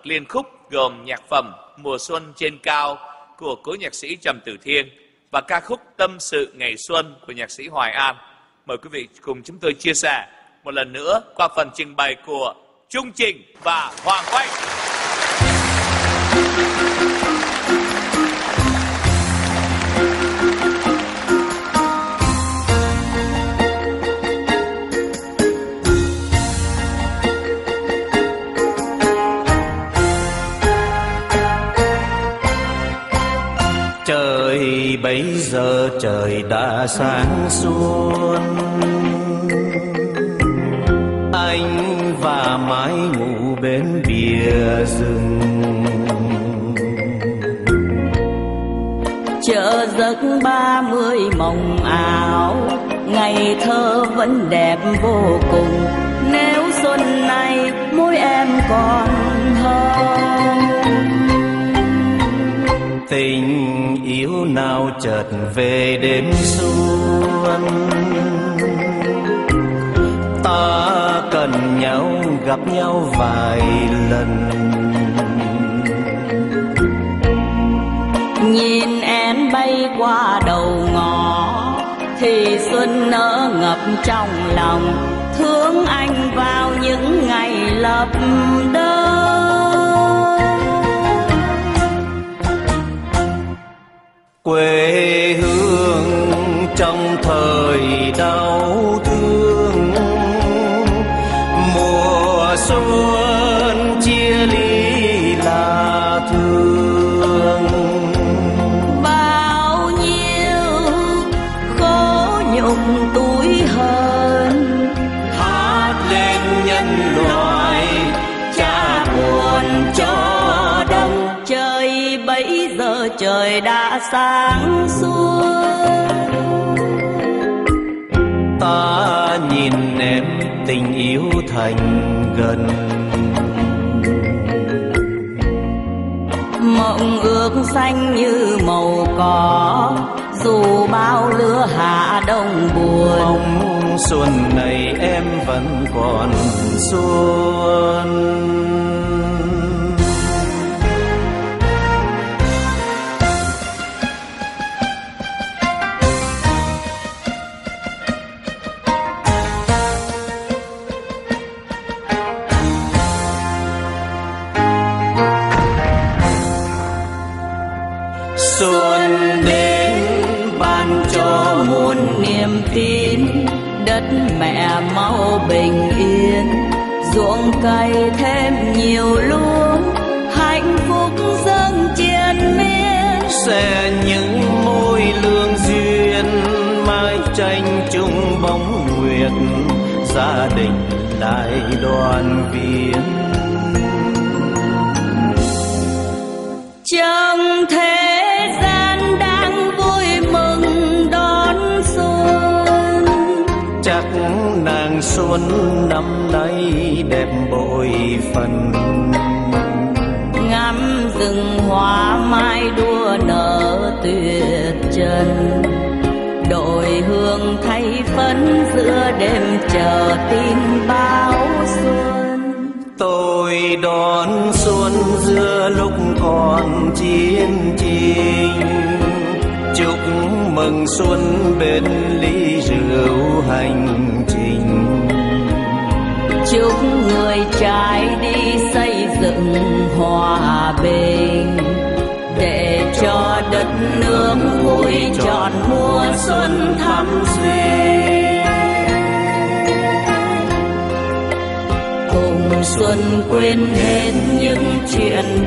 liên khúc gồm nhạc phẩm Mùa Xuân Trên Cao của cố nhạc sĩ Trầm Tử Thiên và ca khúc Tâm Sự Ngày Xuân của nhạc sĩ Hoài An. Mời quý vị cùng chúng tôi chia sẻ một lần nữa qua phần trình bày của Trung Trình và Hoàng Oanh. Trời bấy giờ trời đã sáng xuân, anh và mái ngủ bên bìa rừng. Chợ giấc 30 mộng ảo, ngày thơ vẫn đẹp vô cùng. Nếu xuân này môi em còn hồng, tình yêu nào chợt về đêm xuân. Ta cần nhau gặp nhau vài lần, nhìn én bay qua đầu ngõ thì xuân nở ngập trong lòng. Thương anh vào những ngày lập đông, quê hương trong thời đau thương. Mùa xuân chia ly là thương, bao nhiêu khổ nhục tủi hờn hát lên nhân loại trả buồn cho đông. trời bấy giờ trời đã sáng suốt, ta nhìn em tình yêu thành gần. mộng ước xanh như màu cỏ, dù bao lứa hạ đông buồn. Mong xuân này em vẫn còn xuân. Xuân đến ban cho muôn niềm tin, đất mẹ mau bình yên. Ruộng cày thêm nhiều lúa, hạnh phúc dâng triền miên. sẽ những môi lương duyên, mái tranh chung bóng nguyệt. Gia đình lại đoàn viên, trong thế gian đang vui mừng đón xuân. chắc nàng xuân năm nay đẹp bội phần. Ngắm rừng hoa mai đua nở tuyệt trần, đội hương thay phấn giữa đêm chờ tin báo xuân. Tôi đón xuân giữa lúc còn chiến tranh, chúc mừng xuân bên ly rượu hành trình. Chúc người trái đi xây dựng hòa bình, để cho đất nước vui trọn mùa xuân thắm duyên. Cùng xuân quên hết những chuyện